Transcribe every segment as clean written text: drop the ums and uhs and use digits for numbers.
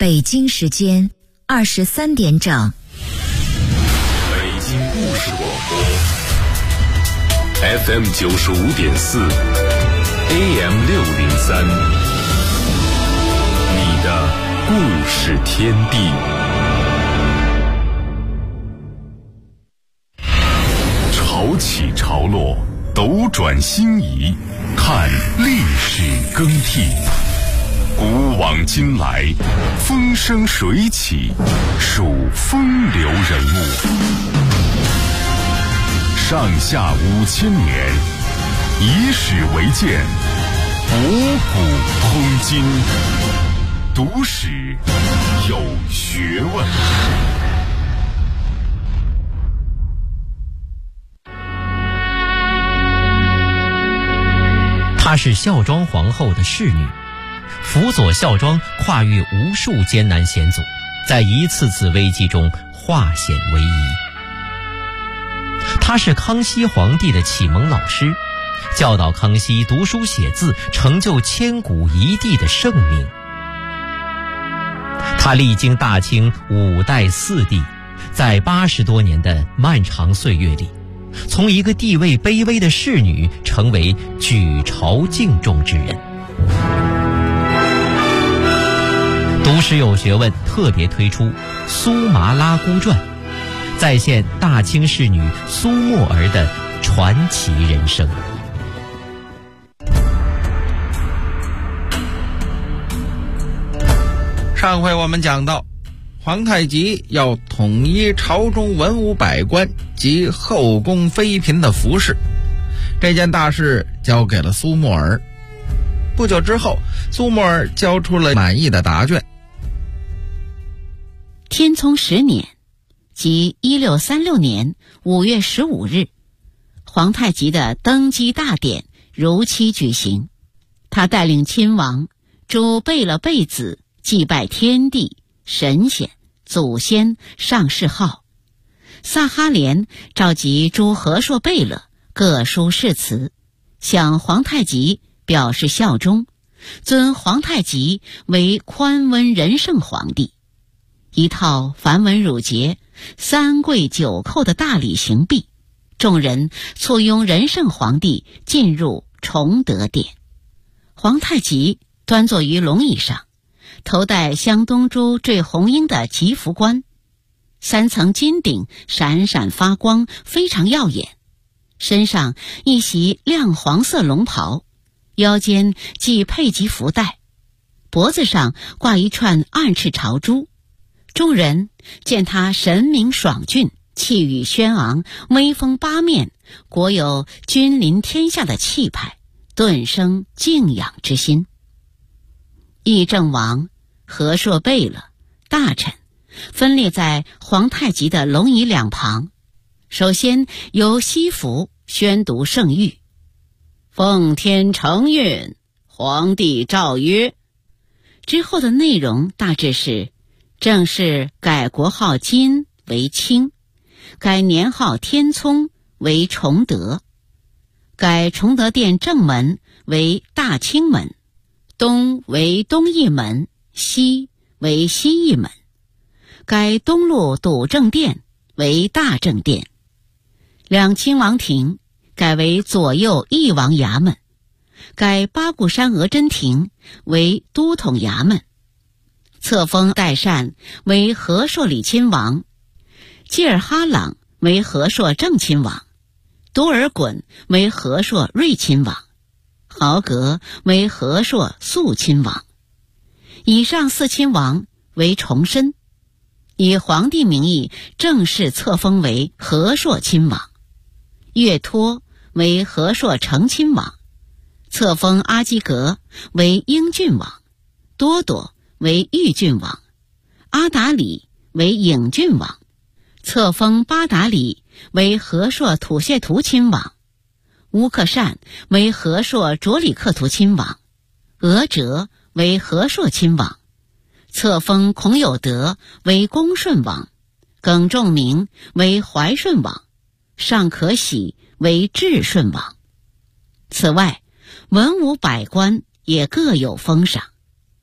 北京时间23点整。 北京故事广播 FM 95.4 AM 603，你的故事天地。潮起潮落，斗转星移，看历史更替。古往今来，风生水起，数风流人物。上下5000年，以史为鉴，博古通今，读史有学问。 她是孝庄皇后的侍女，辅佐孝庄跨越无数艰难险阻，在一次次危机中化险为夷。她是康熙皇帝的启蒙老师，教导康熙读书写字，成就千古一帝的盛名。她历经大清5代4帝，在80多年的漫长岁月里，从一个地位卑微的侍女成为举朝敬重之人。读史有学问特别推出《苏麻拉姑传》，再现大清侍女苏沫儿的传奇人生。 上回我们讲到，皇太极要统一朝中文武百官及后宫妃嫔的服饰，这件大事交给了苏沫儿。不久之后，苏沫儿交出了满意的答卷。 天聪10年，即1636年5月15日，皇太极的登基大典如期举行。他带领亲王诸贝勒贝子祭拜天地、神仙、祖先、上谥号。萨哈连召集诸和硕贝勒各书誓词，向皇太极表示效忠，尊皇太极为宽温仁圣皇帝。一套繁文缛节、3跪9叩的大礼行毕，众人簇拥仁圣皇帝进入崇德殿。皇太极端坐于龙椅上，头戴镶东珠缀红缨的吉服冠，3层金顶闪闪发光，非常耀眼。身上一袭亮黄色龙袍，腰间系佩吉福带，脖子上挂一串2翅朝珠。众人见他神明爽峻，气宇轩昂，威风八面，国有君临天下的气派，顿生敬仰之心。议政王、和硕贝勒、大臣分列在皇太极的龙椅两旁，首先由西服宣读圣谕。奉天承运，皇帝诏曰。之后的内容大致是：正式改国号金为清，改年号天聪为崇德，改崇德殿正门为大清门，东为东义门，西为西义门，改东路笃正殿为大正殿，两亲王庭改为左右义王衙门，改八股山额真庭为都统衙门，册封代善为和硕礼亲王，济尔哈朗为和硕正亲王，多尔衮为和硕睿亲王，豪格为和硕肃亲王。以上4亲王为重申，以皇帝名义正式册封为和硕亲王。岳托为和硕承亲王，册封阿基格为英郡王，多朵为豫郡王，阿达里为颍郡王，册封巴达里为和硕土谢图亲王，乌克善为和硕卓里克图亲王，额哲为和硕亲王，册封孔有德为恭顺王，耿仲明为怀顺王，尚可喜为至顺王。此外，文武百官也各有封赏。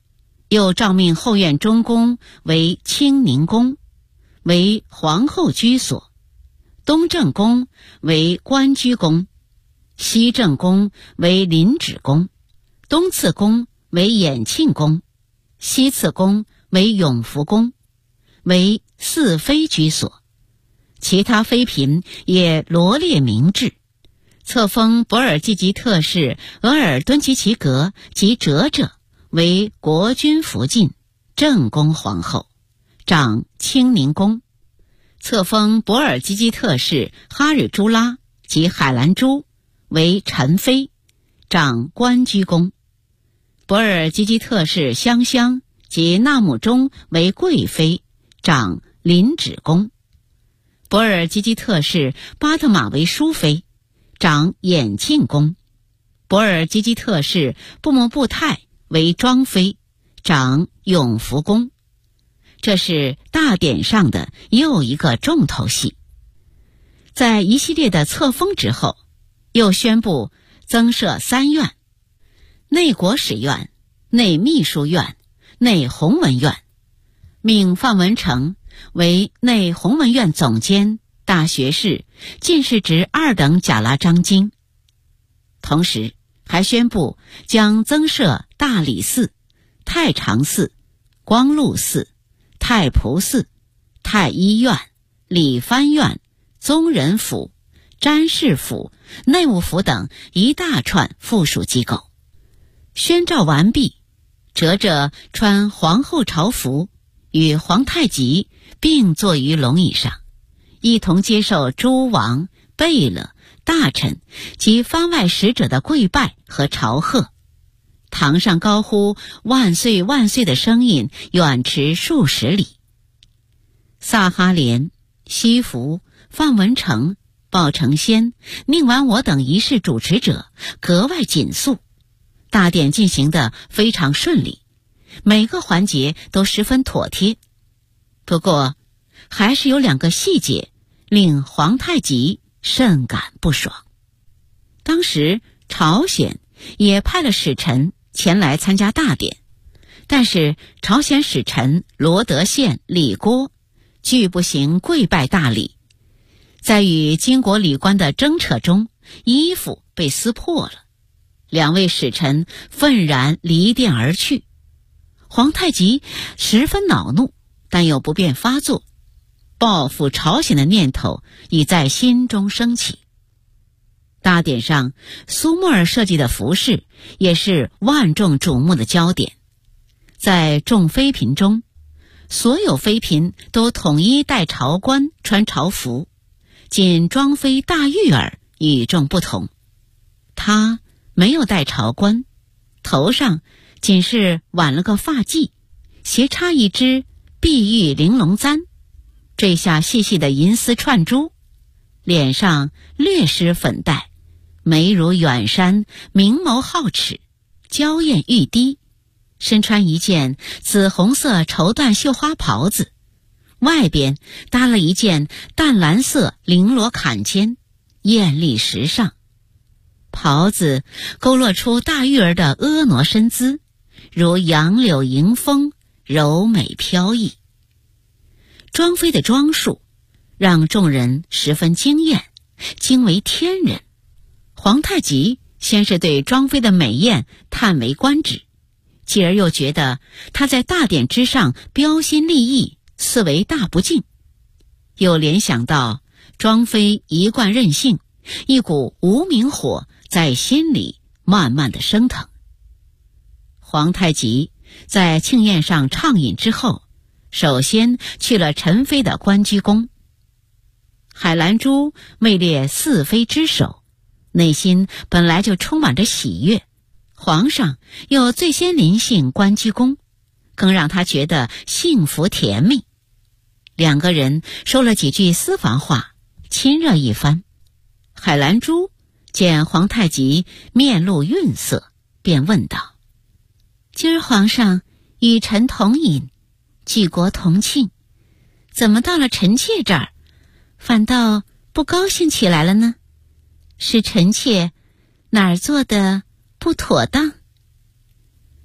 又诏命后院中宫为清宁宫，为皇后居所；东正宫为官居宫，西正宫为临止宫，东次宫为衍庆宫，西次宫为永福宫，为四妃居所。其他妃嫔也罗列明制，册封博尔济吉特氏额尔敦吉奇格及哲者为国君福晋正宫皇后，掌清宁宫；册封博尔济吉特氏哈日朱拉及海兰珠为宸妃，掌官居宫；博尔济吉特氏香香及纳木中为贵妃，掌临止宫；博尔济吉特氏巴特玛为淑妃，掌衍庆宫；博尔济吉特氏布木布泰为庄妃，掌永福宫。这是大典上的又一个重头戏。在一系列的册封之后，又宣布增设3院：内国史院、内秘书院、内弘文院，命范文成为内弘文院总监、大学士、进士职2等甲拉章京。同时还宣布将增设大理寺、太常寺、光禄寺、太仆寺、太医院、理藩院、宗人府、詹事府、内务府等一大串附属机构。宣诏完毕，哲哲穿皇后朝服，与皇太极并坐于龙椅上，一同接受诸王、贝勒、大臣及番外使者的跪拜和朝贺。堂上高呼万岁万岁的声音远驰数十里。萨哈连、西福、范文成、鲍承先、宁完我等仪式主持者格外紧肃，大典进行得非常顺利，每个环节都十分妥帖。不过还是有2个细节令皇太极甚感不爽。当时朝鲜也派了使臣前来参加大典，但是朝鲜使臣罗德宪、李郭拒不行跪拜大礼，在与金国礼官的争扯中，衣服被撕破了，2位使臣愤然离殿而去。皇太极十分恼怒，但又不便发作，报复朝鲜的念头已在心中升起。大典上，苏沫尔设计的服饰也是万众瞩目的焦点。在众妃嫔中，所有妃嫔都统一戴朝冠，穿朝服，仅庄妃大玉儿与众不同。她没有戴朝冠，头上仅是挽了个发髻，斜插一只碧玉玲珑簪，坠下细细的银丝串珠，脸上略施粉黛，眉如远山，明眸皓齿，娇艳欲滴，身穿一件紫红色绸缎绣花袍子，外边搭了一件淡蓝色绫罗坎肩，艳丽时尚。袍子勾勒出大玉儿的婀娜身姿，如杨柳迎风，柔美飘逸。庄妃的装束让众人十分惊艳，惊为天人。皇太极先是对庄妃的美艳叹为观止，继而又觉得她在大典之上标新立异，似为大不敬，又联想到庄妃一贯任性，一股无名火在心里慢慢的升腾。皇太极在庆宴上畅饮之后，首先去了宸妃的官居宫。海兰珠位列4妃之首，内心本来就充满着喜悦，皇上又最先临幸官居宫，更让他觉得幸福甜蜜。2个人说了几句私房话，亲热一番。海兰珠见皇太极面露愠色，便问道：今儿皇上与臣同饮，举国同庆，怎么到了臣妾这儿反倒不高兴起来了呢？是臣妾哪儿做的不妥当？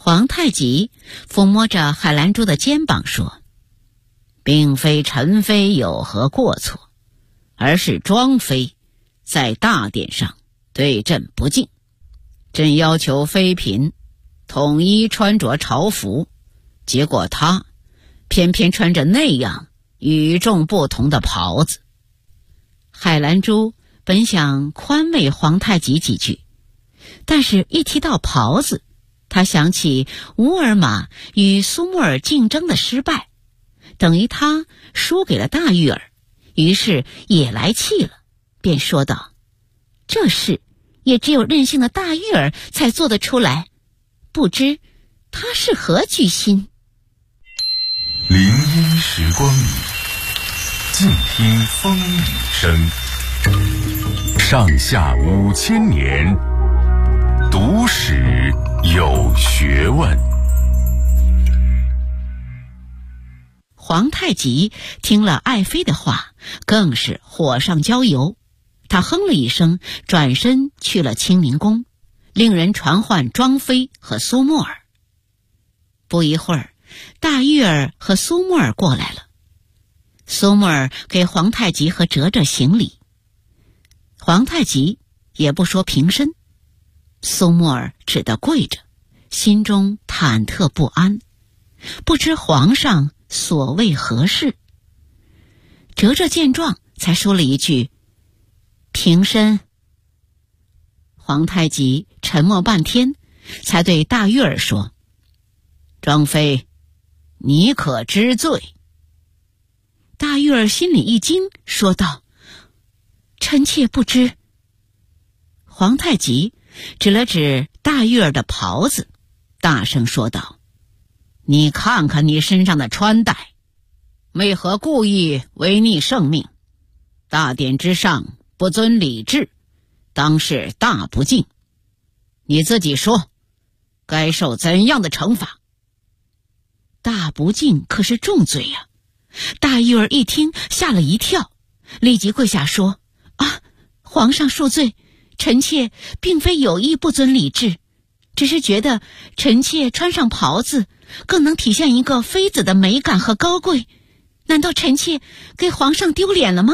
皇太极抚摸着海兰珠的肩膀说：“并非陈妃有何过错，而是庄妃在大典上对朕不敬。朕要求妃嫔统一穿着朝服，结果她偏偏穿着那样与众不同的袍子。”海兰珠本想宽慰皇太极几句，但是一提到袍子，他想起乌尔玛与苏木尔竞争的失败，等于他输给了大玉儿，于是也来气了，便说道：“这事也只有任性的大玉儿才做得出来，不知他是何居心。” 林荫时光里，静听风雨声。上下5000年，读史有学问。 皇太极听了爱妃的话，更是火上浇油。他哼了一声，转身去了清明宫，令人传唤庄妃和苏沫儿。不一会儿，大玉儿和苏沫儿过来了。苏沫儿给皇太极和哲哲行礼，皇太极也不说平身，苏沫儿只得跪着，心中忐忑不安，不知皇上所谓何事。哲哲见状，才说了一句：“平身。”皇太极沉默半天，才对大玉儿说：“庄妃，你可知罪？”大玉儿心里一惊，说道：“臣妾不知。”皇太极指了指大玉儿的袍子，大声说道：“你看看你身上的穿戴，为何故意违逆圣命？大典之上不遵礼制，当是大不敬。你自己说，该受怎样的惩罚？”大不敬可是重罪呀！大玉儿一听，吓了一跳，立即跪下说：“啊，皇上恕罪，臣妾并非有意不遵礼制，只是觉得臣妾穿上袍子更能体现一个妃子的美感和高贵，难道臣妾给皇上丢脸了吗？”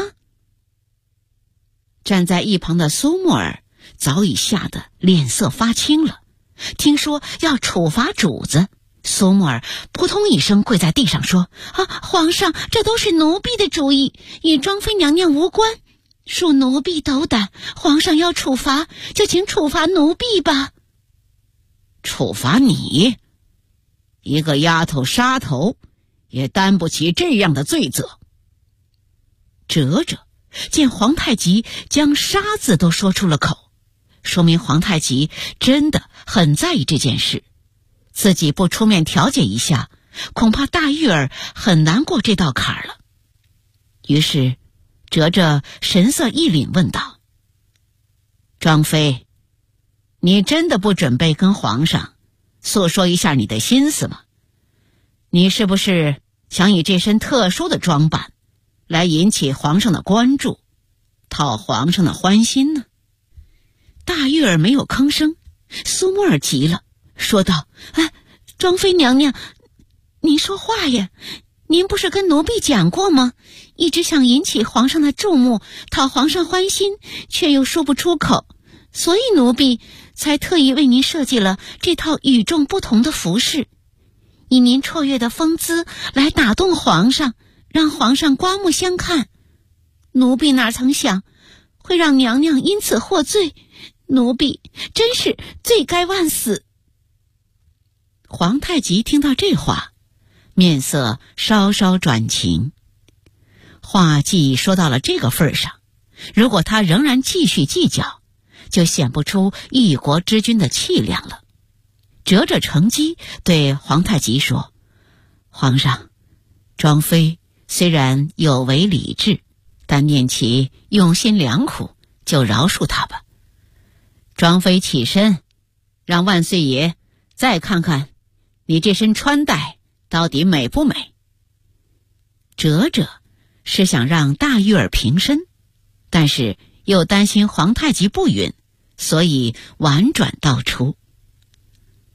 站在一旁的苏沫儿早已吓得脸色发青了，听说要处罚主子，苏沫儿扑通一声跪在地上说：“啊，皇上，这都是奴婢的主意，与庄妃娘娘无关，恕奴婢斗胆，皇上要处罚就请处罚奴婢吧。”“处罚你？一个丫头杀头也担不起这样的罪责。”哲哲见皇太极将杀字都说出了口，说明皇太极真的很在意这件事，自己不出面调解一下，恐怕大玉儿很难过这道坎儿了。于是哲哲神色一凛，问道：“庄妃，你真的不准备跟皇上诉说一下你的心思吗？你是不是想以这身特殊的装扮来引起皇上的关注，讨皇上的欢心呢？”大玉儿没有吭声，苏沫儿急了，说道：“哎，庄妃娘娘，您说话呀！您不是跟奴婢讲过吗？一直想引起皇上的注目，讨皇上欢心，却又说不出口，所以奴婢才特意为您设计了这套与众不同的服饰，以您绰约的风姿来打动皇上，让皇上刮目相看。奴婢哪曾想会让娘娘因此获罪，奴婢真是罪该万死。”皇太极听到这话，面色稍稍转晴。话既说到了这个份上，如果他仍然继续计较，就显不出一国之君的气量了。哲哲乘机对皇太极说：“皇上，庄妃虽然有违礼制，但念其用心良苦，就饶恕他吧。庄妃起身，让万岁爷再看看你这身穿戴到底美不美。”哲哲是想让大玉儿平身，但是又担心皇太极不允，所以婉转道出。大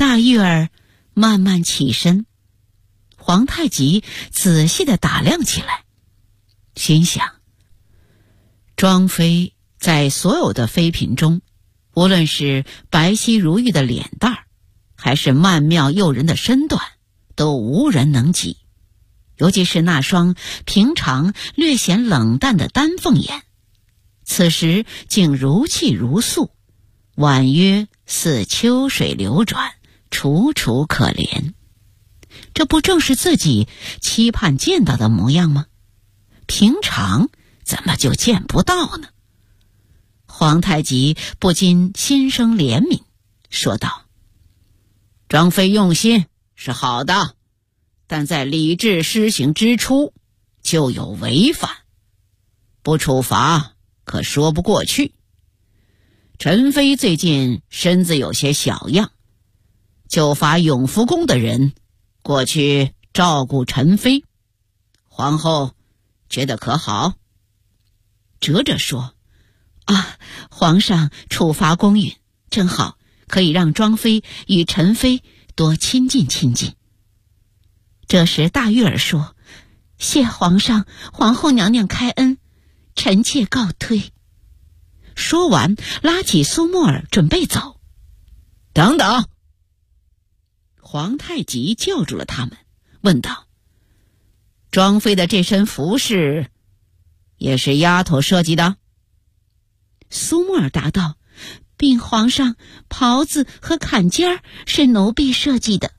大玉儿慢慢起身，皇太极仔细地打量起来，心想，庄妃在所有的妃嫔中，无论是白皙如玉的脸蛋儿，还是曼妙诱人的身段，都无人能及。尤其是那双平常略显冷淡的丹凤眼，此时竟如泣如诉，婉约似秋水流转，楚楚可怜。这不正是自己期盼见到的模样吗？平常怎么就见不到呢？皇太极不禁心生怜悯，说道：庄妃用心是好的，但在礼制施行之初就有违反，不处罚可说不过去。陈妃最近身子有些小样，就罚永福宫的人过去照顾陈妃，皇后觉得可好？哲哲说：皇上处罚公允，正好可以让庄妃与陈妃多亲近亲近。这时大玉儿说：谢皇上皇后娘娘开恩，臣妾告退。说完拉起苏沫儿准备走。等等！皇太极叫住了他们，问道：庄妃的这身服饰也是丫头设计的？苏沫儿答道：禀皇上，袍子和坎肩是奴婢设计的。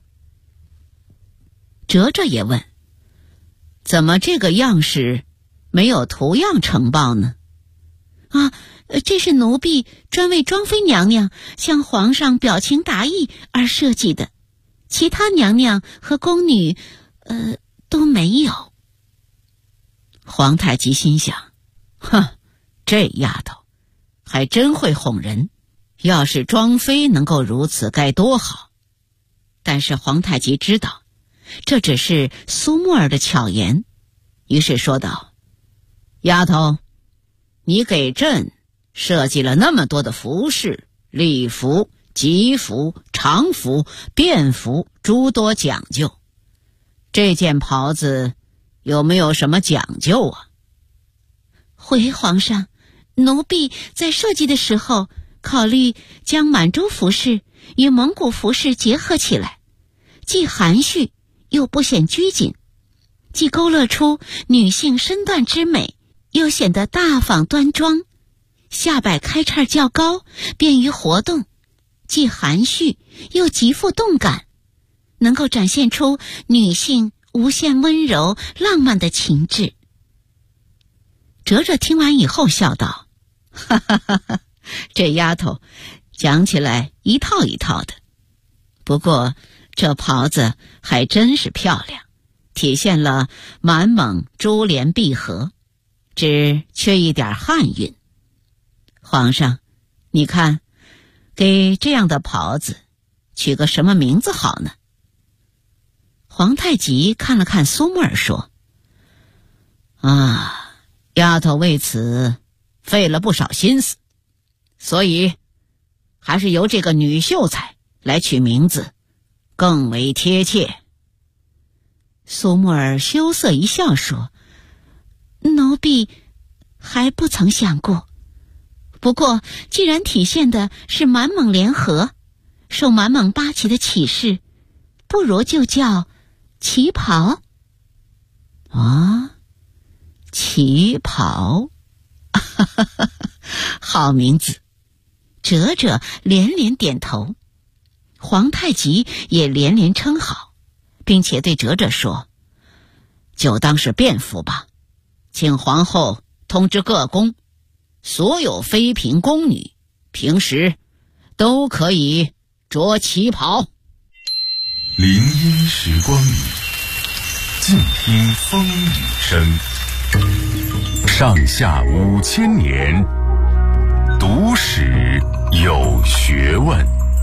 哲哲也问：怎么这个样式没有图样呈报呢？这是奴婢专为庄妃娘娘向皇上表情达意而设计的，其他娘娘和宫女都没有。皇太极心想，这丫头还真会哄人，要是庄妃能够如此该多好。但是皇太极知道这只是苏沫儿的巧言，于是说道：丫头，你给朕设计了那么多的服饰、礼服、吉服、常服、便服，诸多讲究，这件袍子有没有什么讲究啊？回皇上，奴婢在设计的时候考虑将满洲服饰与蒙古服饰结合起来，既含蓄又不显拘谨，既勾勒出女性身段之美，又显得大方端庄，下摆开叉较高，便于活动，既含蓄又极富动感，能够展现出女性无限温柔浪漫的情致。哲哲听完以后笑道：这丫头讲起来一套一套的，不过这袍子还真是漂亮，体现了满蒙珠联璧合，只缺一点汉韵。皇上，你看，给这样的袍子取个什么名字好呢？皇太极看了看苏沫儿说：丫头为此费了不少心思，所以还是由这个女秀才来取名字更为贴切。苏沫儿羞涩一笑说：奴婢还不曾想过，不过既然体现的是满蒙联合，受满蒙八旗的启示，不如就叫旗袍。旗袍，好名字。哲哲连连点头，皇太极也连连称好，并且对哲哲说：就当是便服吧，请皇后通知各宫，所有妃嫔宫女平时都可以着旗袍。 林荫时光里，静听风雨声。上下5000年，读史有学问。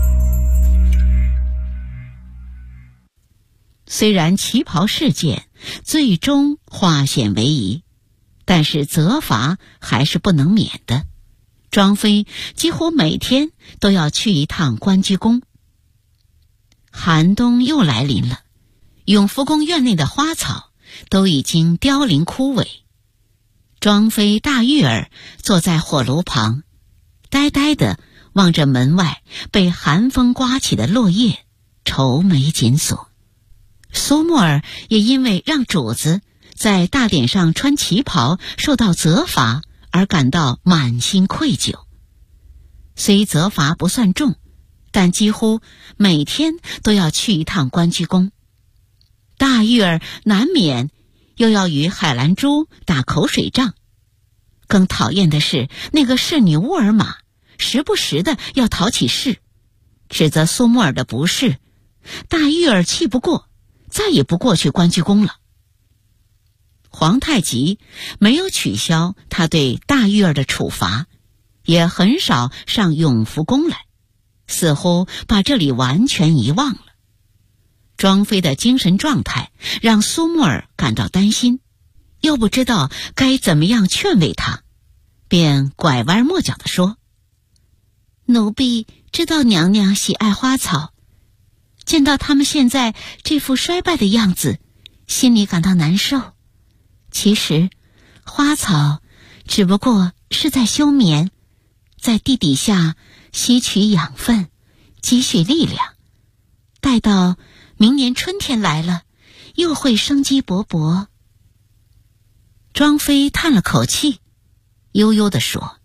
虽然旗袍事件最终化险为夷，但是责罚还是不能免的。庄妃几乎每天都要去一趟关雎宫。 寒冬又来临了，永福宫院内的花草都已经凋零枯萎。庄妃大玉儿坐在火炉旁，呆呆地望着门外被寒风刮起的落叶，愁眉紧锁。苏沫儿也因为让主子在大典上穿旗袍受到责罚而感到满心愧疚。虽责罚不算重，但几乎每天都要去一趟关雎宫。大玉儿难免又要与海兰珠打口水仗。更讨厌的是那个侍女乌尔玛时不时的要讨起事，指责苏沫儿的不是。大玉儿气不过，再也不过去关雎宫了。皇太极没有取消他对大玉儿的处罚，也很少上永福宫来，似乎把这里完全遗忘了。庄妃的精神状态让苏沫儿感到担心，又不知道该怎么样劝慰他，便拐弯抹角地说：奴婢知道娘娘喜爱花草，见到他们现在这副衰败的样子，心里感到难受。其实花草只不过是在休眠，在地底下吸取养分，积蓄力量，待到明年春天来了，又会生机勃勃。庄妃叹了口气，悠悠地说：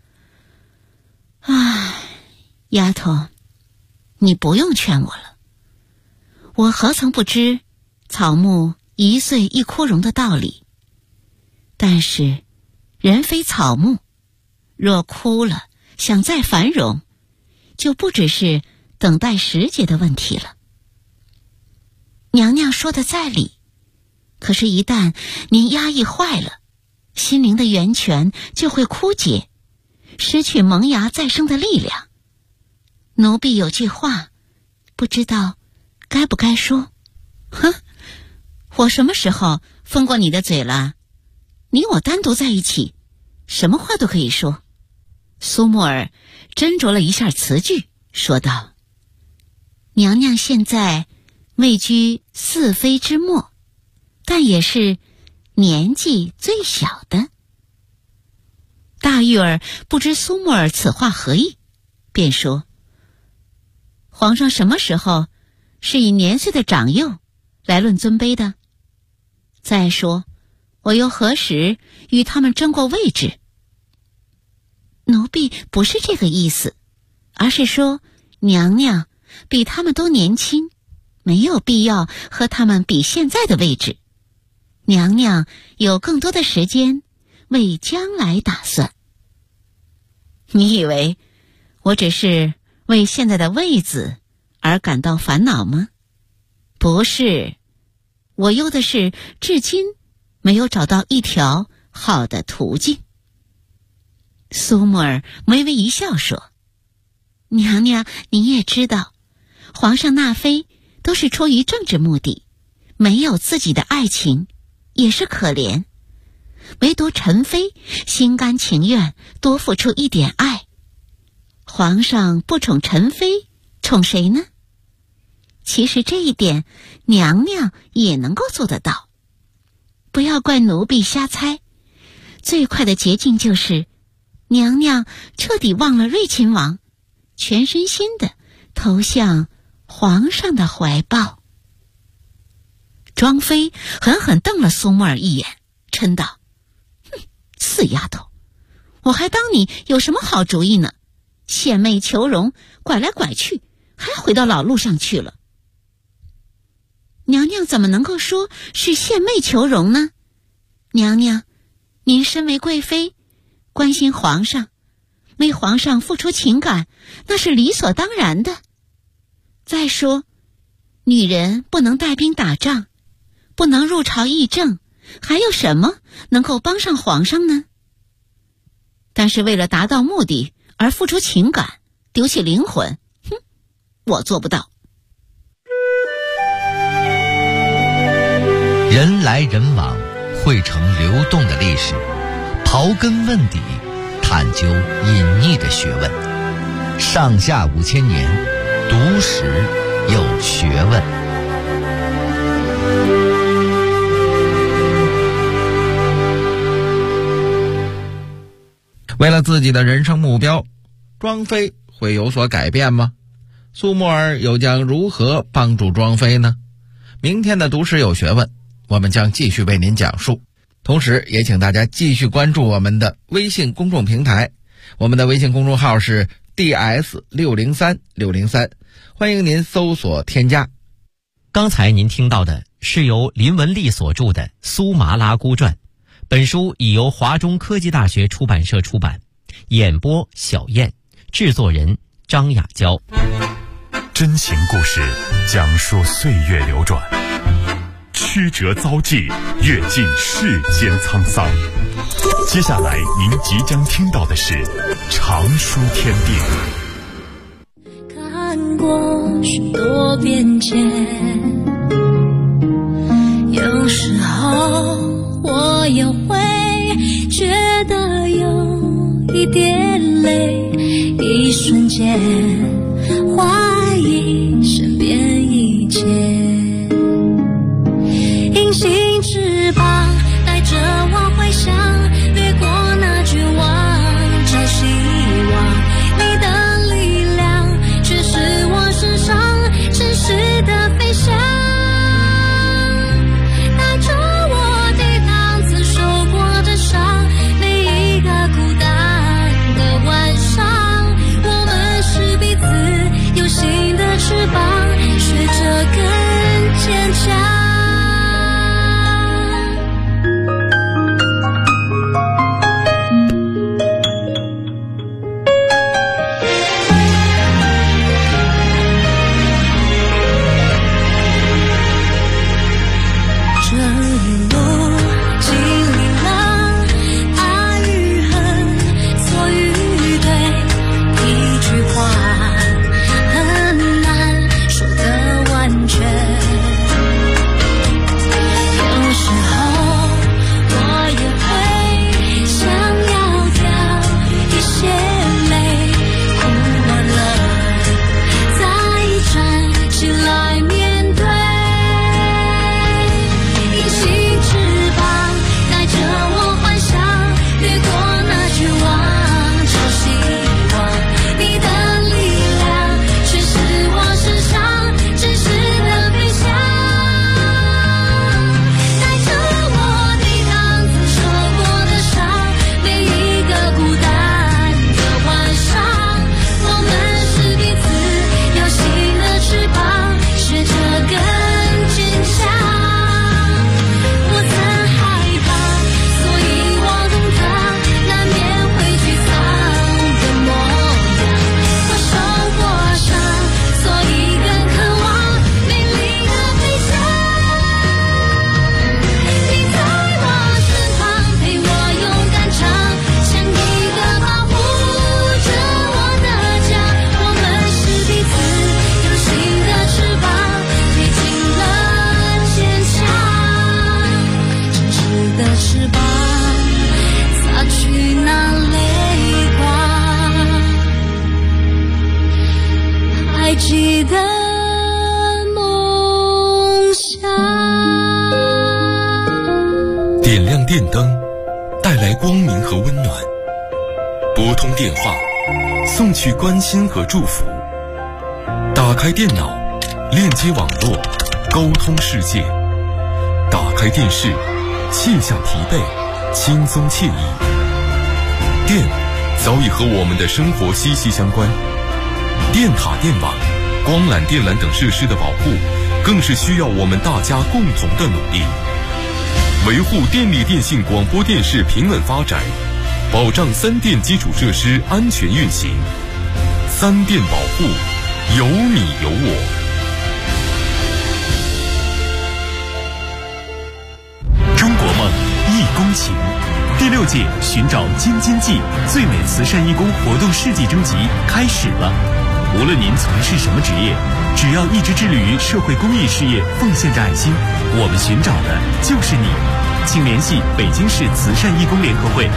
唉，丫头，你不用劝我了。我何曾不知草木一岁一枯荣的道理，但是人非草木，若枯了想再繁荣，就不只是等待时节的问题了。娘娘说的在理，可是一旦您压抑坏了，心灵的源泉就会枯竭，失去萌芽再生的力量。奴婢有句话，不知道该不该说。哼，我什么时候封过你的嘴了？你我单独在一起，什么话都可以说。苏沫儿斟酌了一下词句，说道：娘娘现在位居四妃之末，但也是年纪最小的。大玉儿不知苏沫儿此话何意，便说：皇上什么时候是以年岁的长幼来论尊卑的？再说我又何时与他们争过位置？奴婢不是这个意思，而是说娘娘比他们都年轻，没有必要和他们比现在的位置。娘娘有更多的时间为将来打算。你以为我只是为现在的位子而感到烦恼吗？不是，我忧的是至今没有找到一条好的途径。苏沫儿微微一笑说：娘娘你也知道，皇上纳妃都是出于政治目的，没有自己的爱情也是可怜，唯独陈妃心甘情愿多付出一点爱。皇上不宠陈妃，宠谁呢？其实这一点娘娘也能够做得到。不要怪奴婢瞎猜，最快的捷径就是娘娘彻底忘了睿亲王，全身心的投向皇上的怀抱。庄妃狠狠瞪了苏沫儿一眼，嗔道：哼，死丫头，我还当你有什么好主意呢，献媚求荣，拐来拐去，还回到老路上去了。娘娘怎么能够说是献媚求荣呢？娘娘，您身为贵妃，关心皇上，为皇上付出情感，那是理所当然的。再说，女人不能带兵打仗，不能入朝议政，还有什么能够帮上皇上呢？但是为了达到目的而付出情感，丢弃灵魂，哼，我做不到。 人来人往，汇成流动的历史，刨根问底，探究隐匿的学问。上下5000年，读史有学问。 为了自己的人生目标，庄妃会有所改变吗？苏沫儿又将如何帮助庄妃呢？明天的读史有学问，我们将继续为您讲述。同时也请大家继续关注我们的微信公众平台，我们的微信公众号是 DS603603，欢迎您搜索添加。 刚才您听到的是由林文丽所著的《苏麻拉姑传》，本书已由华中科技大学出版社出版，演播小燕，制作人张雅娇。 真情故事讲述岁月流转，曲折遭际，阅尽世间沧桑。接下来您即将听到的是常书天地。 看过许多变迁，有时候我也会觉得有一点累，一瞬间怀疑身边一切。隐形翅膀带着我回想，掠过那绝望，找希望。你的力量却是我身上真实的飞翔，带着我抵挡曾受过的伤，每一个孤单的晚上，我们是彼此有新的翅膀，学着更坚强。记得梦想， 点亮电灯，带来光明和温暖；拨通电话，送去关心和祝福；打开电脑，链接网络，沟通世界；打开电视，卸下疲惫，轻松惬意。电早已和我们的生活息息相关，电塔、电网、光缆、电缆等设施的保护，更是需要我们大家共同的努力。维护电力电信广播电视平稳发展，保障三电基础设施安全运行。三电保护，有你有我。 中国梦，义工情。第6届寻找京津冀最美慈善义工活动世纪征集开始了。无论您从事什么职业，只要一直致力于社会公益事业，奉献着爱心，我们寻找的就是你。请联系北京市慈善义工联合会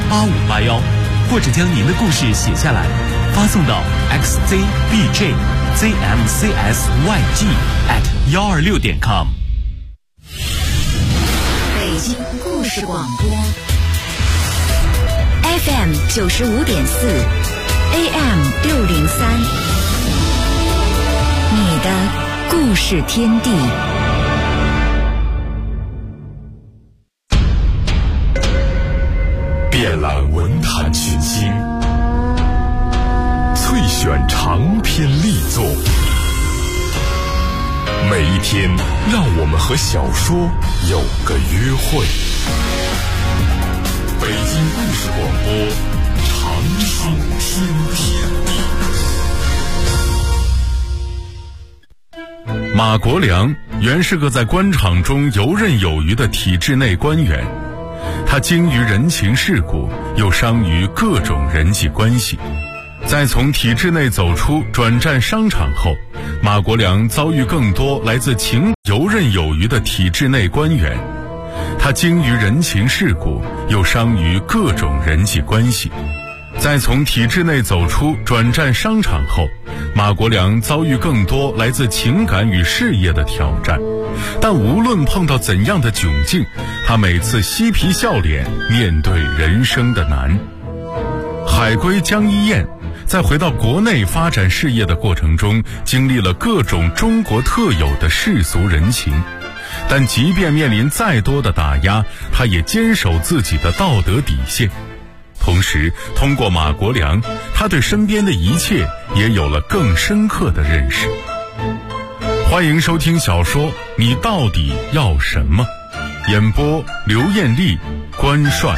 010-8769-8581，或者将您的故事写下来，发送到 xzbj zmcsyg@126.com。 北京故事广播 FM 95.4 AM 603，你的故事天地。 遍览文坛群星，萃选长篇力作，每一天让我们和小说有个约会。北京故事广播，长寿天地。马国良原是个在官场中游刃有余的体制内官员，他精于人情世故，又商于各种人际关系。在从体制内走出，转战商场后，马国良遭遇更多来自游刃有余的体制内官员。他精于人情世故，又商于各种人际关系。在从体制内走出，转战商场后，马国良遭遇更多来自情感与事业的挑战。但无论碰到怎样的窘境，他每次嬉皮笑脸面对人生的难。海归江一燕在回到国内发展事业的过程中，经历了各种中国特有的世俗人情，但即便面临再多的打压，他也坚守自己的道德底线。同时，通过马国良，他对身边的一切也有了更深刻的认识。欢迎收听小说《你到底要什么》，演播刘艳丽、关帅。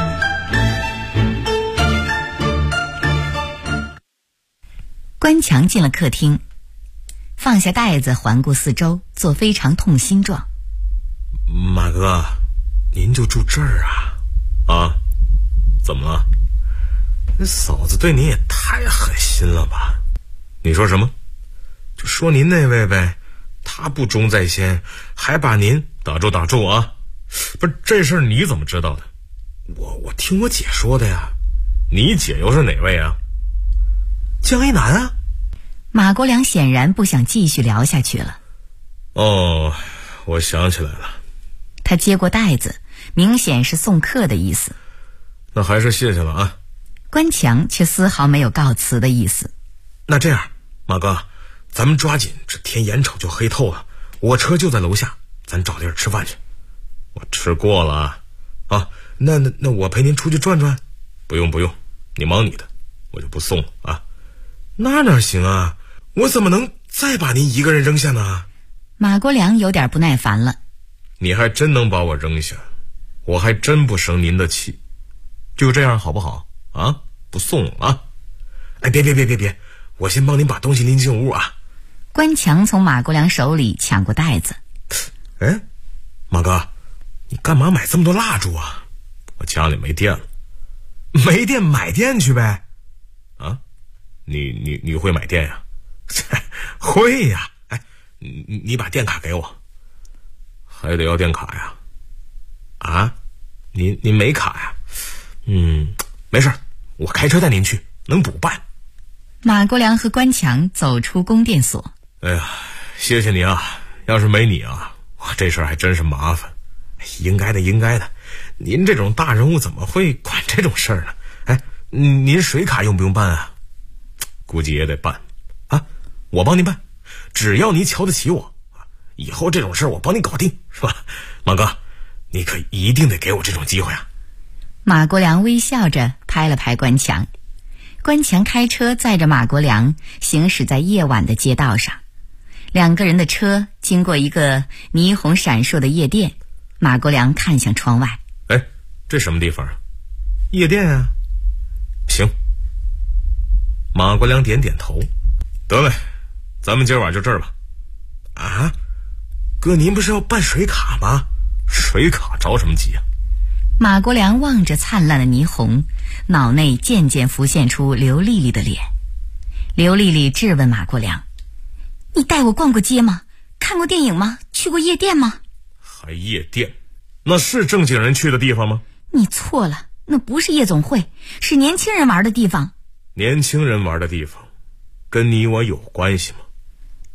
关强进了客厅，放下袋子，环顾四周，做非常痛心状。 马哥，您就住这儿啊？啊？怎么了？那嫂子对您也太狠心了吧？你说什么？就说您那位呗，他不忠在先，还把您打住啊！不是这事儿你怎么知道的？我听我姐说的呀。你姐又是哪位啊？江一南啊。 马国良显然不想继续聊下去了。 哦，我想起来了。 他接过袋子，明显是送客的意思。 那还是谢谢了啊。 关强却丝毫没有告辞的意思。 那这样，马哥，咱们抓紧，这天眼瞅就黑透了，我车就在楼下，咱找地儿吃饭去。我吃过了啊。那我陪您出去转转。不用，你忙你的，我就不送了啊。那哪行啊，我怎么能再把您一个人扔下呢？ 马国良有点不耐烦了。 你还真能把我扔下，我还真不生您的气。就这样好不好啊？不送了啊。哎，别，我先帮您把东西拎进屋啊。 关强从马国良手里抢过袋子。 哎，马哥，你干嘛买这么多蜡烛啊？我家里没电了。没电买电去呗。啊？你会买电呀？会呀。哎，你把电卡给我。还得要电卡呀？啊？您没卡呀？没事，我开车带您去，能补办。 马国良和关强走出供电所。 哎呀，谢谢你啊！要是没你啊，我这事儿还真是麻烦。应该的。您这种大人物怎么会管这种事儿呢？哎，您水卡用不用办啊？估计也得办啊，我帮您办，只要你瞧得起我，以后这种事儿我帮你搞定，是吧？马哥，你可一定得给我这种机会啊！ 马国良微笑着拍了拍关强。关强开车载着马国良行驶在夜晚的街道上，两个人的车经过一个霓虹闪烁的夜店。马国良看向窗外。 哎，这什么地方啊？夜店啊。行。马国良点点头。得嘞，咱们今晚就这儿吧。啊？哥，您不是要办水卡吗？水卡着什么急啊？ 马国良望着灿烂的霓虹，脑内渐渐浮现出刘丽丽的脸。刘丽丽质问马国良：你带我逛过街吗？看过电影吗？去过夜店吗？ 还夜店？那是正经人去的地方吗？ 你错了，那不是夜总会，是年轻人玩的地方。 年轻人玩的地方跟你我有关系吗？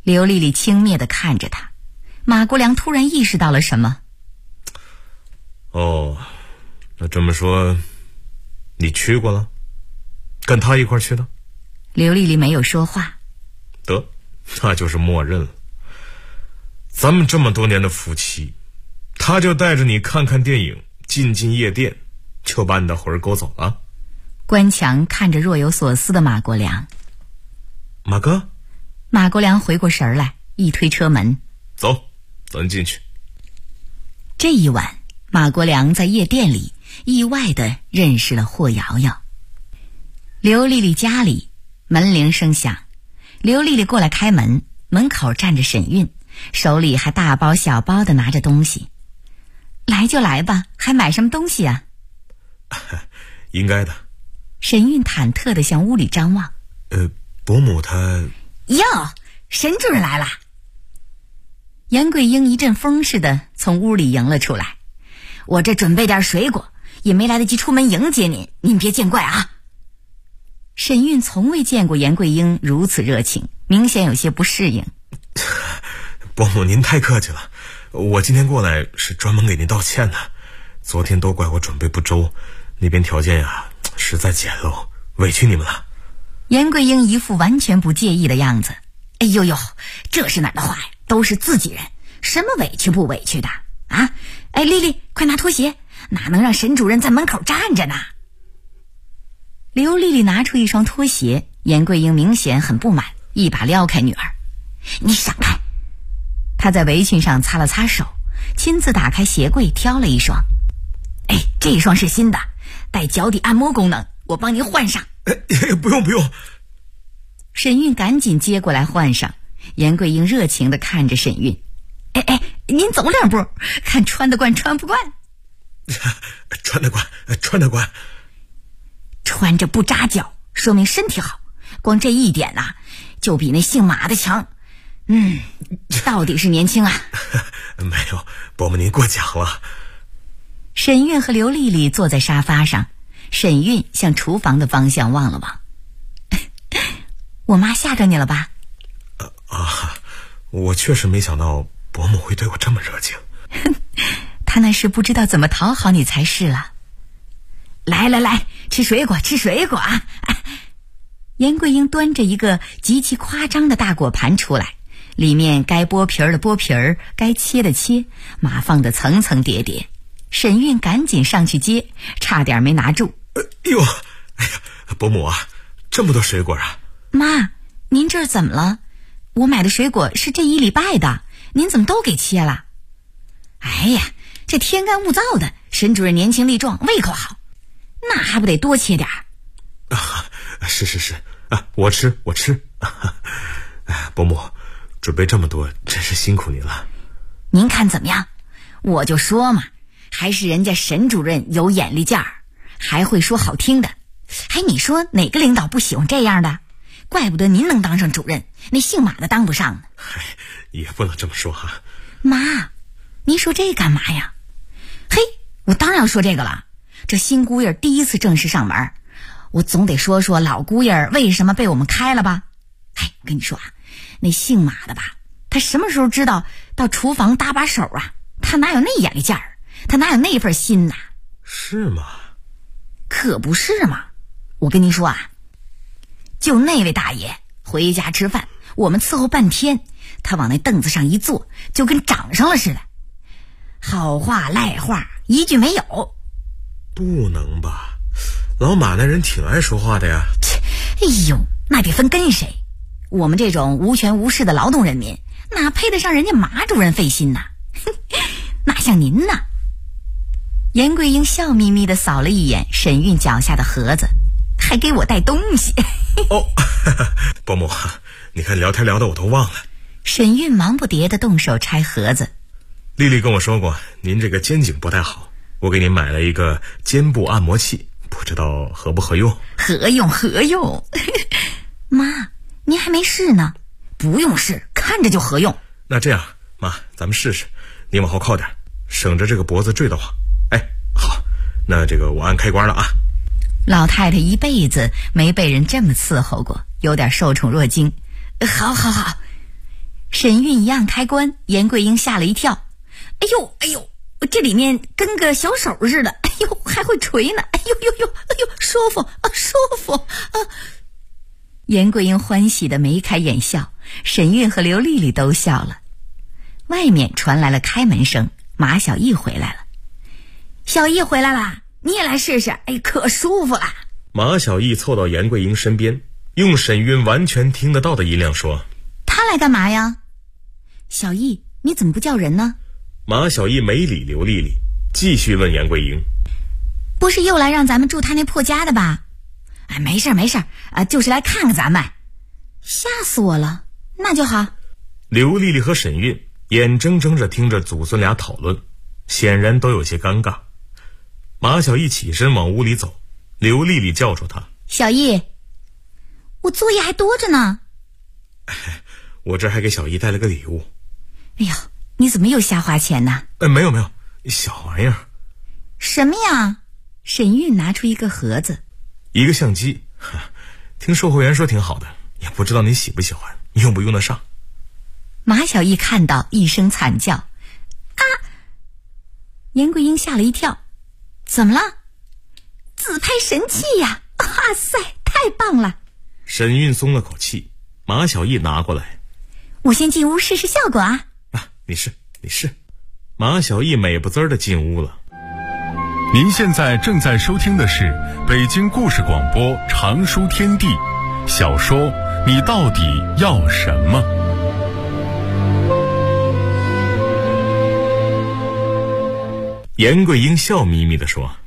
刘丽丽轻蔑地看着他，马国良突然意识到了什么。 哦，那这么说，你去过了？跟他一块去的？ 刘丽丽没有说话。 得，那就是默认了。咱们这么多年的夫妻，他就带着你看看电影，进夜店，就把你的魂儿勾走了。 关强看着若有所思的马国良。 马哥？ 马国良回过神来，一推车门， 走，咱进去。 这一晚，马国良在夜店里意外地认识了霍瑶瑶。刘丽丽家里门铃声响，刘丽丽过来开门，门口站着沈韵，手里还大包小包地拿着东西。来就来吧，还买什么东西啊？ 应该的。 沈韵忐忑地向屋里张望。 伯母她…… 哟，沈主任来了。严桂英一阵风似的从屋里迎了出来。我这准备点水果，也没来得及出门迎接您，您别见怪啊。沈韵从未见过严桂英如此热情，明显有些不适应。 伯母您太客气了，我今天过来是专门给您道歉的。昨天都怪我准备不周，那边条件呀实在简陋，委屈你们了。 严桂英一副完全不介意的样子。哎呦呦，这是哪儿的话呀？都是自己人，什么委屈不委屈的啊？哎，丽丽，快拿拖鞋，哪能让沈主任在门口站着呢？刘丽丽拿出一双拖鞋，严桂英明显很不满，一把撩开女儿。你闪开！她在围裙上擦了擦手，亲自打开鞋柜挑了一双。哎，这一双是新的，带脚底按摩功能，我帮您换上。 不用。 沈韵赶紧接过来换上。严桂英热情地看着沈韵。哎，您走两步，看穿得惯穿不惯。 穿得惯。 穿着不扎脚，说明身体好，光这一点啊，就比那姓马的强。到底是年轻啊。 没有，伯母您过奖了。 沈韵和刘丽丽坐在沙发上，沈韵向厨房的方向望了望。我妈吓着你了吧？ 我确实没想到伯母会对我这么热情。 她那是不知道怎么讨好你才是了。来，吃水果啊！严桂英端着一个极其夸张的大果盘出来，里面该剥皮儿的剥皮儿，该切的切，码放的层层叠叠。沈韵赶紧上去接，差点没拿住。 伯母啊，这么多水果啊！ 妈，您这儿怎么了？我买的水果是这1礼拜的，您怎么都给切了？哎呀，这天干物燥的，沈主任年轻力壮，胃口好，那还不得多切点儿？ 是啊，我吃。伯母，准备这么多，真是辛苦您了。 您看怎么样？我就说嘛，还是人家沈主任有眼力劲儿，还会说好听的。哎，你说哪个领导不喜欢这样的？怪不得您能当上主任，那姓马的当不上呢。 也不能这么说哈。 妈，您说这干嘛呀？嘿，我当然要说这个了。这新姑爷第一次正式上门，我总得说说老姑爷为什么被我们开了吧。我跟你说啊，那姓马的吧，他什么时候知道到厨房搭把手啊？他哪有那眼力劲儿？他哪有那份心呐？ 是吗？ 可不是嘛。我跟您说啊，就那位大爷回家吃饭，我们伺候半天，他往那凳子上一坐，就跟长上了似的，好话赖话一句没有。 不能吧，老马那人挺爱说话的呀。 哎呦，那得分跟谁。我们这种无权无势的劳动人民，哪配得上人家马主任费心呢？哪像您呢？严桂英笑眯眯地扫了一眼沈韵脚下的盒子，还给我带东西。 伯母，你看聊天聊得我都忘了。 沈韵忙不迭地动手拆盒子。 丽丽跟我说过，您这个肩颈不太好，我给您买了一个肩部按摩器，不知道合不合用？ 合用。妈，您还没试呢。不用试，看着就合用。 那这样，妈，咱们试试。你往后靠点，省着这个脖子坠得慌。好，那这个我按开关了啊。 老太太一辈子没被人这么伺候过，有点受宠若惊。好。 沈韵一按开关，严桂英吓了一跳。哎呦，这里面跟个小手似的，哎呦，还会捶呢，哎呦，舒服啊，舒服啊！严桂英欢喜的眉开眼笑，沈韵和刘丽丽都笑了。外面传来了开门声，马小艺回来了。小艺回来了，你也来试试，哎，可舒服了。 马小艺凑到严桂英身边，用沈韵完全听得到的音量说： 他来干嘛呀？小艺，你怎么不叫人呢？ 马小艺没理刘丽丽，继续问严桂英： 不是又来让咱们住他那破家的吧？哎，没事啊，就是来看看咱们。吓死我了，那就好。 刘丽丽和沈韵眼睁睁着听着祖孙俩讨论，显然都有些尴尬。马小艺起身往屋里走，刘丽丽叫住他： 小艺，我作业还多着呢。 我这还给小艺带了个礼物。 哎呦，你怎么又瞎花钱呢？ 没有，小玩意儿。 什么呀？沈韵拿出一个盒子。 一个相机，听售货员说挺好的，也不知道你喜不喜欢，用不用得上。 马小艺看到一声惨叫，啊！严桂英吓了一跳，怎么了？自拍神器呀！哇塞，太棒了！ 沈韵松了口气，马小艺拿过来， 我先进屋试试效果啊！ 你试。马小艺美不滋的进屋了。 您现在正在收听的是北京故事广播长书天地小说《你到底要什么》。 严桂英笑眯眯地说：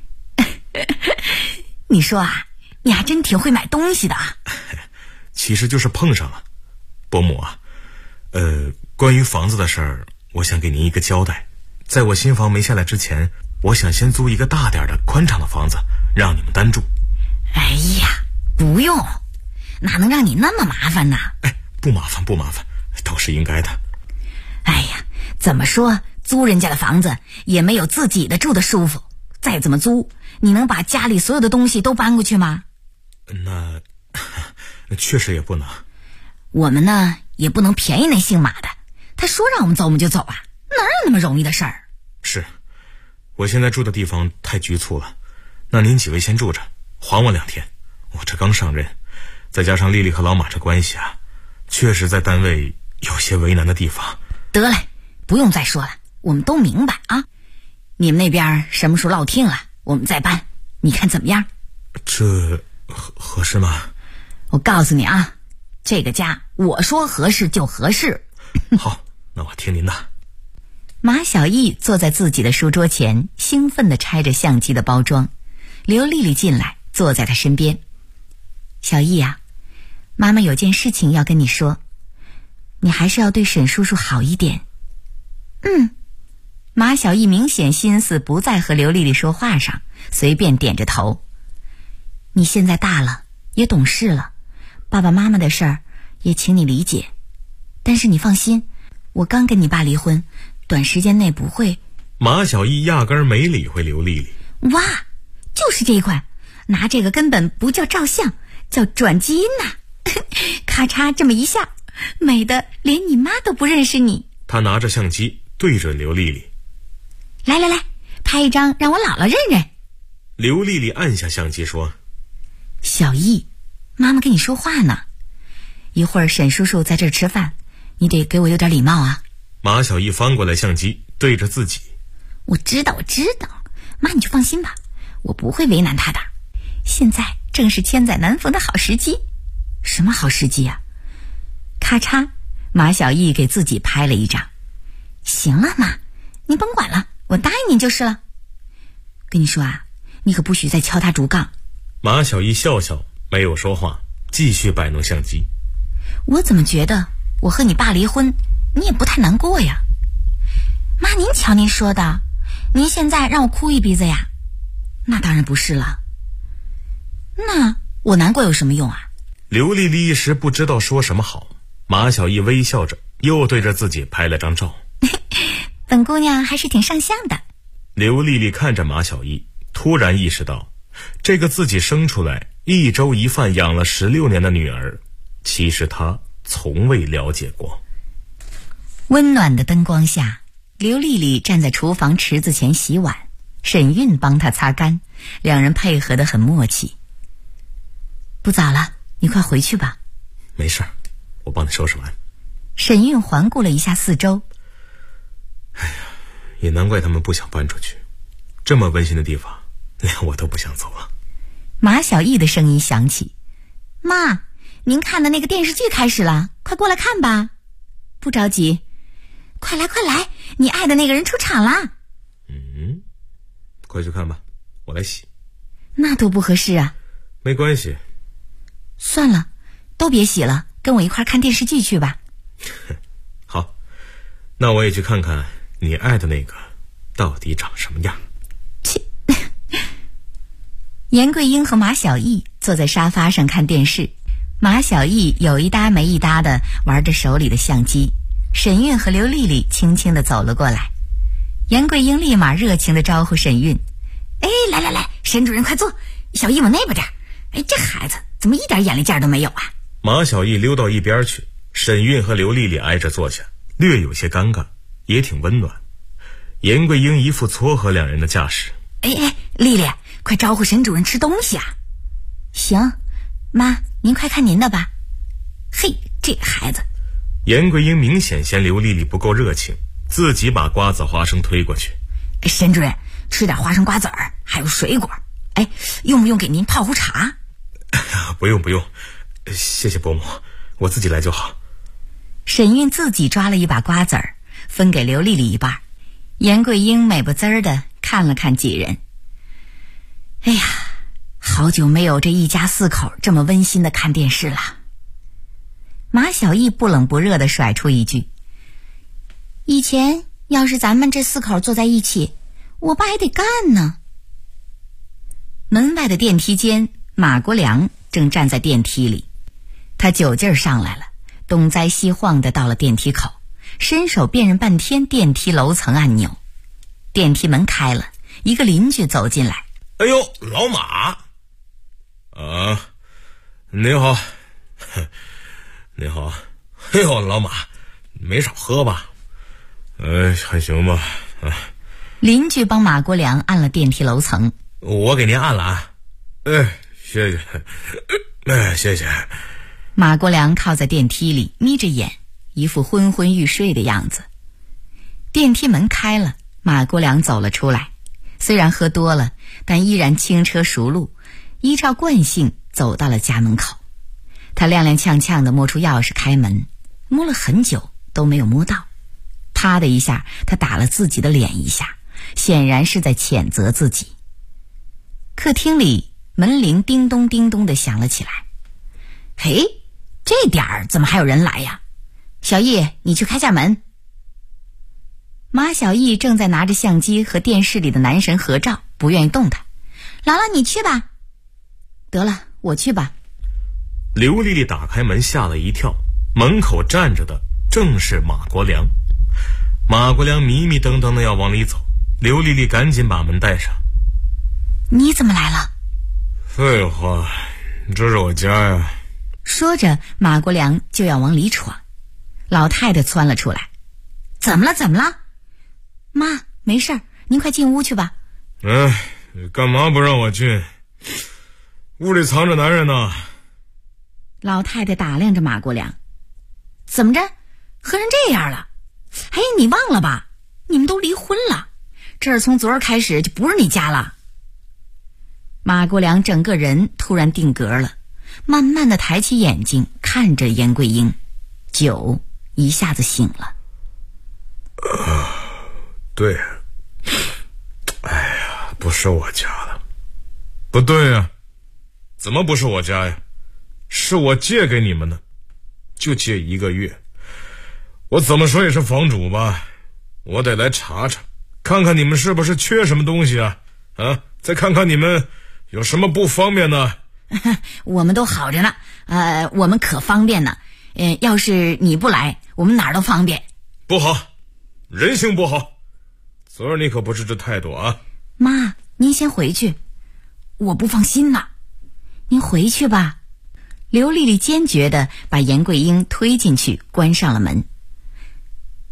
你说啊，你还真挺会买东西的啊。 其实就是碰上了。伯母啊，关于房子的事儿，我想给您一个交代。在我新房没下来之前，我想先租一个大点的宽敞的房子，让你们单住。 哎呀，不用，哪能让你那么麻烦呢？ 不麻烦，都是应该的。 哎呀，怎么说，租人家的房子也没有自己的住的舒服。再怎么租，你能把家里所有的东西都搬过去吗？ 那确实也不能。 我们呢，也不能便宜那姓马的，他说让我们走我们就走啊，哪有那么容易的事儿？ 是，我现在住的地方太局促了，那您几位先住着，还我2天。我这刚上任，再加上丽丽和老马这关系啊，确实在单位有些为难的地方。 得嘞，不用再说了，我们都明白啊。你们那边什么时候落听了，我们再搬，你看怎么样？ 这合适吗？ 我告诉你啊，这个家我说合适就合适。 好，那我听您的。 马小艺坐在自己的书桌前，兴奋地拆着相机的包装。刘丽丽进来，坐在他身边。小艺啊，妈妈有件事情要跟你说，你还是要对沈叔叔好一点。马小艺明显心思不在和刘丽丽说话上，随便点着头。你现在大了，也懂事了，爸爸妈妈的事儿也请你理解。但是你放心，我刚跟你爸离婚，短时间内不会。 马小艺压根儿没理会刘丽丽。 哇，就是这一块，拿这个根本不叫照相，叫转基因呐！咔嚓这么一下，美的连你妈都不认识你。 他拿着相机对准刘丽丽， 来，拍一张让我姥姥认认。 刘丽丽按下相机说： 小艺，妈妈跟你说话呢，一会儿沈叔叔在这儿吃饭，你得给我有点礼貌啊。 马小艺翻过来相机对着自己。 我知道，妈你就放心吧，我不会为难他的。现在正是千载难逢的好时机。什么好时机啊？咔嚓，马小艺给自己拍了一张。行了妈，您甭管了，我答应您就是了。跟你说啊，你可不许再敲他竹杠。 马小艺笑笑没有说话，继续摆弄相机。 我怎么觉得我和你爸离婚你也不太难过呀？妈您瞧您说的，您现在让我哭一鼻子呀？那当然不是了。那我难过有什么用啊？ 刘丽丽一时不知道说什么好。马小艺微笑着又对着自己拍了张照。 本姑娘还是挺上相的。 刘丽丽看着马小艺，突然意识到这个自己生出来1周一饭养了16年的女儿，其实她从未了解过。 温暖的灯光下，刘丽丽站在厨房池子前洗碗，沈韵帮她擦干，两人配合得很默契。不早了，你快回去吧。 没事儿，我帮你收拾完。 沈韵环顾了一下四周。 哎呀，也难怪他们不想搬出去，这么温馨的地方，连我都不想走了。 马小艺的声音响起：妈，您看的那个电视剧开始了，快过来看吧。不着急，快来快来，你爱的那个人出场啦。 快去看吧，我来洗。 那多不合适啊。 没关系。 算了，都别洗了，跟我一块看电视剧去吧。 好，那我也去看看你爱的那个到底长什么样。 切！严桂英和马小艺坐在沙发上看电视，马小艺有一搭没一搭的玩着手里的相机。沈韵和刘丽丽轻轻地走了过来，严桂英立马热情地招呼沈韵：哎，来来来，沈主任快坐，小艺往那边点。哎，这孩子怎么一点眼力劲儿都没有啊？ 马小艺溜到一边去，沈韵和刘丽丽挨着坐下，略有些尴尬，也挺温暖。严桂英一副撮合两人的架势。 哎，丽丽，快招呼沈主任吃东西啊！行，妈，您快看您的吧。嘿，这孩子。 严桂英明显嫌刘丽丽不够热情，自己把瓜子花生推过去。 沈主任，吃点花生瓜子儿，还有水果。哎，用不用给您泡壶茶？ 不用不用，谢谢伯母，我自己来就好。 沈韵自己抓了一把瓜子儿，分给刘丽丽一半。严桂英美不滋儿的看了看几人。哎呀，好久没有这一家四口这么温馨的看电视了。马小艺不冷不热的甩出一句：以前要是咱们这四口坐在一起，我爸还得干呢。门外的电梯间，马国良正站在电梯里，他酒劲儿上来了，东栽西晃的到了电梯口，伸手辨认半天电梯楼层按钮。电梯门开了，一个邻居走进来。 哎呦，老马你好。你好。哎呦，老马，没少喝吧？还行吧。 邻居帮马国良按了电梯楼层。 我给您按了啊。谢谢。谢谢。 马国良靠在电梯里，眯着眼，一副昏昏欲睡的样子。电梯门开了，马国良走了出来，虽然喝多了，但依然轻车熟路，依照惯性走到了家门口。他踉踉跄跄地摸出钥匙开门，摸了很久都没有摸到。啪的一下，他打了自己的脸一下，显然是在谴责自己。客厅里门铃叮咚叮咚地响了起来。嘿，这点儿怎么还有人来呀？小艺，你去开下门。马小艺正在拿着相机和电视里的男神合照，不愿意动弹。姥姥，你去吧。得了，我去吧。 刘丽丽打开门吓了一跳，门口站着的正是马国良。马国良迷迷瞪瞪的要往里走，刘丽丽赶紧把门带上。 你怎么来了？ 废话，这是我家呀。 说着，马国良就要往里闯。老太太窜了出来。怎么了怎么了？妈，没事儿，您快进屋去吧。 干嘛不让我进？屋里藏着男人呢。 老太太打量着马国良。怎么着，喝成这样了？哎，你忘了吧，你们都离婚了，这儿从昨儿开始就不是你家了。马国良整个人突然定格了，慢慢的抬起眼睛看着严桂英，酒一下子醒了。 对，哎呀，不是我家的。不对呀，怎么不是我家呀？是我借给你们的，就借1个月。我怎么说也是房主吧，我得来查查，看看你们是不是缺什么东西啊？再看看你们有什么不方便呢？ 我们都好着呢，我们可方便呢。要是你不来，我们哪儿都方便。 不好，人性不好。昨儿你可不是这态度啊。 妈，您先回去，我不放心呢。您回去吧。刘丽丽坚决地把严桂英推进去，关上了门。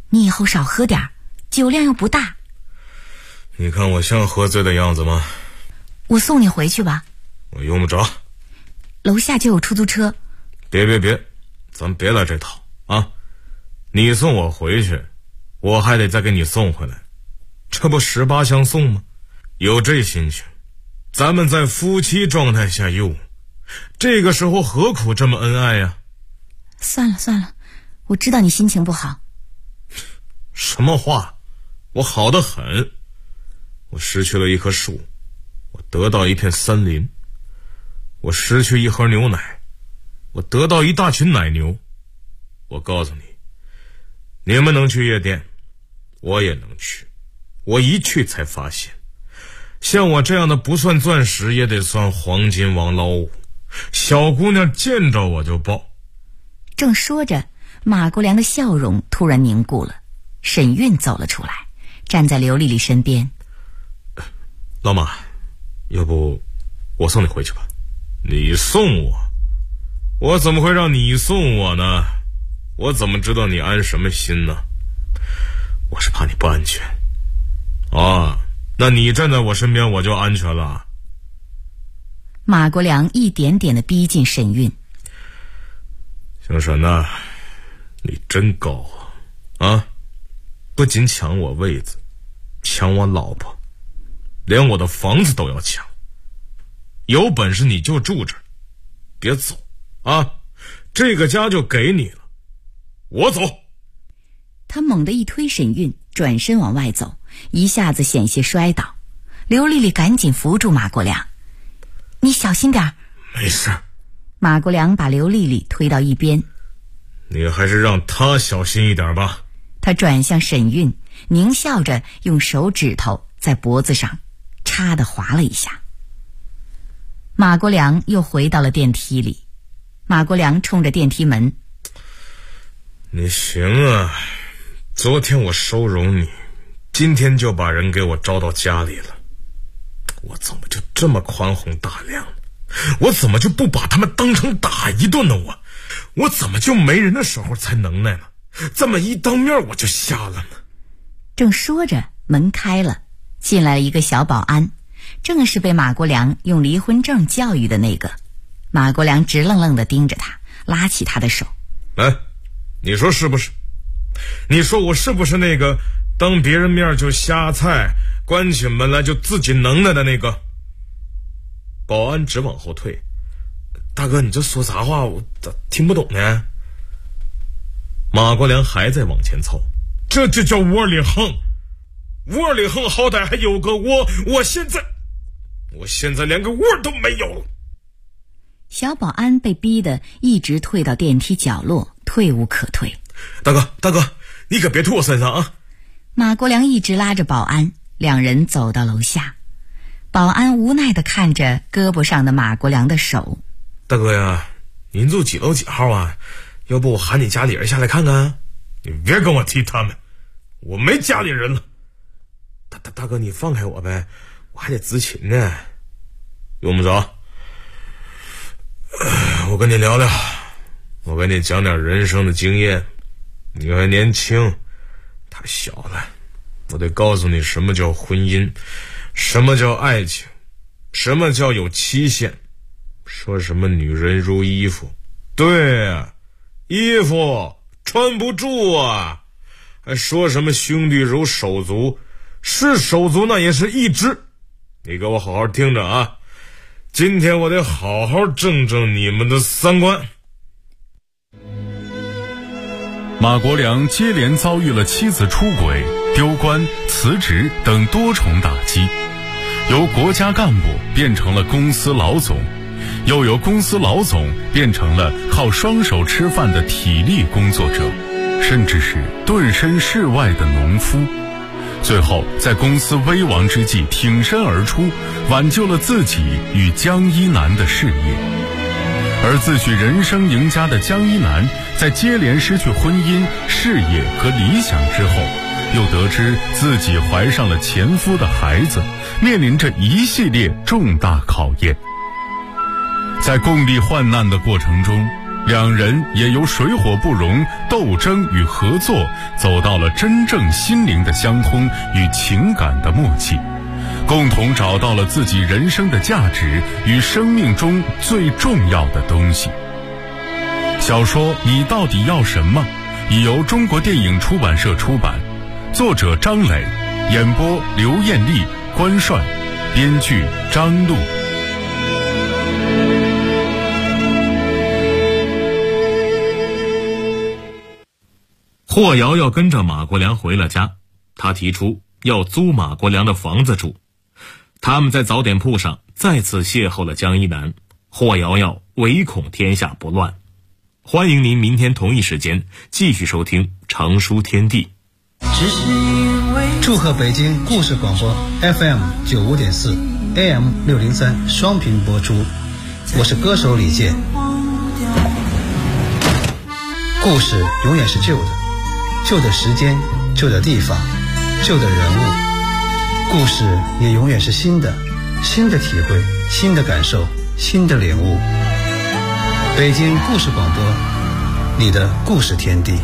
你以后少喝点儿，酒量又不大。 你看我像喝醉的样子吗？ 我送你回去吧。 我用不着， 楼下就有出租车。 别，咱别来这套啊！你送我回去，我还得再给你送回来，这不18相送吗？有这心情，咱们在夫妻状态下用，这个时候何苦这么恩爱呀？ 算了，我知道你心情不好。 什么话？我好得很。我失去了一棵树，我得到一片森林；我失去一盒牛奶，我得到一大群奶牛。我告诉你，你们能去夜店，我也能去。我一去才发现，像我这样的不算钻石也得算黄金王老五，小姑娘见着我就抱。 正说着，马国良的笑容突然凝固了。沈韵走了出来，站在刘丽丽身边。 老马，要不我送你回去吧？你送我？我怎么会让你送我呢？我怎么知道你安什么心呢？我是怕你不安全。那你站在我身边我就安全了。 马国良一点点地逼近沈韵。 小沈呐，你真高啊！不仅抢我位子，抢我老婆，连我的房子都要抢。有本事你就住这儿，别走啊！这个家就给你了，我走。 他猛地一推沈韵，转身往外走，一下子险些摔倒。刘丽丽赶紧扶住马国良：“你小心点儿。” 没事。 马国良把刘丽丽推到一边：“ 你还是让她小心一点吧。” 他转向沈韵，狞笑着用手指头在脖子上插地划了一下。马国良又回到了电梯里。马国良冲着电梯门：“ 你行啊，昨天我收容你，今天就把人给我招到家里了。我怎么就这么宽宏大量呢？我怎么就不把他们当成打一顿呢？我怎么就没人的时候才能耐呢？这么一当面我就瞎了呢。” 正说着，门开了，进来了一个小保安，正是被马国良用离婚证教育的那个。马国良直愣愣地盯着他，拉起他的手：“ 来，你说是不是？你说我是不是那个当别人面就瞎菜，关起门来就自己能耐的那个？”保安直往后退：“大哥，你这说啥话？我咋听不懂呢？”马国良还在往前凑：“这就叫窝里横，窝里横好歹还有个窝，我现在连个窝都没有了。” 小保安被逼得一直退到电梯角落，退无可退。 “大哥，你可别吐我身上啊！” 马国良一直拉着保安，两人走到楼下。保安无奈地看着胳膊上的马国良的手：“ 大哥呀，您住几楼几号啊？要不我喊你家里人下来看看？”“你别跟我提他们，我没家里人了。”“大哥，你放开我呗，我还得执勤呢。”“用不着。我跟你聊聊，我跟你讲点人生的经验。你还年轻，太小了。我得告诉你什么叫婚姻，什么叫爱情，什么叫有期限。说什么女人如衣服，对啊，衣服穿不住啊。还说什么兄弟如手足，是手足那也是一只。你给我好好听着啊，今天我得好好正正你们的三观。” 马国良接连遭遇了妻子出轨、丢官、辞职等多重打击，由国家干部变成了公司老总，又由公司老总变成了靠双手吃饭的体力工作者，甚至是顿身事外的农夫。最后在公司危亡之际挺身而出，挽救了自己与江一南的事业。而自诩人生赢家的江一南，在接连失去婚姻、事业和理想之后，又得知自己怀上了前夫的孩子，面临着一系列重大考验。在共历患难的过程中， 两人也由水火不容、斗争与合作，走到了真正心灵的相通与情感的默契，共同找到了自己人生的价值与生命中最重要的东西。小说《你到底要什么》已由中国电影出版社出版，作者张磊，演播刘艳丽、关帅，编剧张璐。 霍瑶瑶跟着马国良回了家，他提出要租马国良的房子住。他们在早点铺上再次邂逅了江一南，霍瑶瑶唯恐天下不乱。欢迎您明天同一时间继续收听成书天地。 祝贺北京故事广播 FM 95.4 AM 603双频播出，我是歌手李健。故事永远是旧的，旧的时间，旧的地方，旧的人物。故事也永远是新的，新的体会，新的感受，新的领悟。北京故事广播，你的故事天地。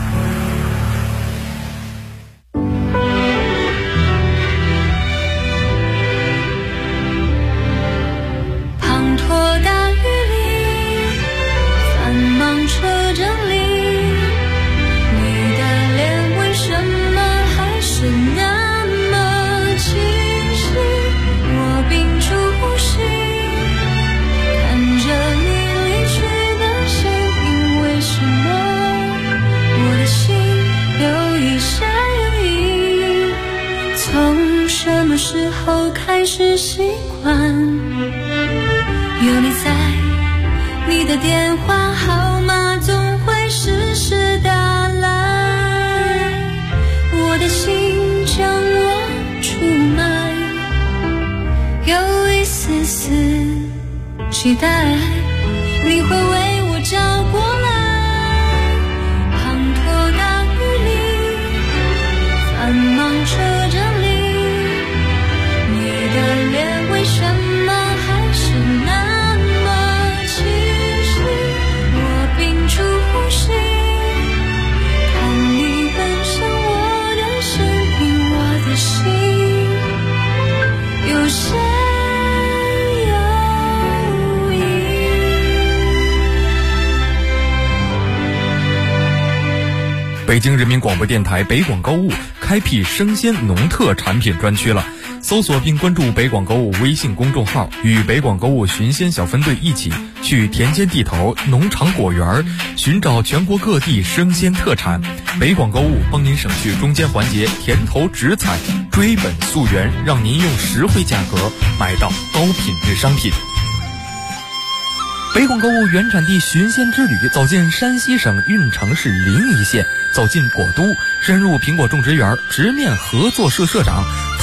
滂沱大雨里，繁忙车阵里，你的脸为什么还是那么清晰？我屏住呼吸，看着你离去的身影，为什么我的心有一下有一？从什么时候开始习惯有你在，你的电话号码总会时时打来，我的心将我出卖，有一丝丝期待你会为我找过来。滂沱大雨里，繁忙车阵里，你的脸为什么还是那么清晰？我屏住呼吸，看你奔向我的身影，我的心有些犹豫。北京人民广播电台北广购物开辟生鲜农特产品专区了，搜索并关注北广购物微信公众号，与北广购物寻鲜小分队一起去田间地头、农场果园寻找全国各地生鲜特产。北广购物帮您省去中间环节，田头直采，追本溯源，让您用实惠价格买到高品质商品。北广购物原产地寻鲜之旅，走进山西省运城市临沂县，走进果都，深入苹果种植园，直面合作社社长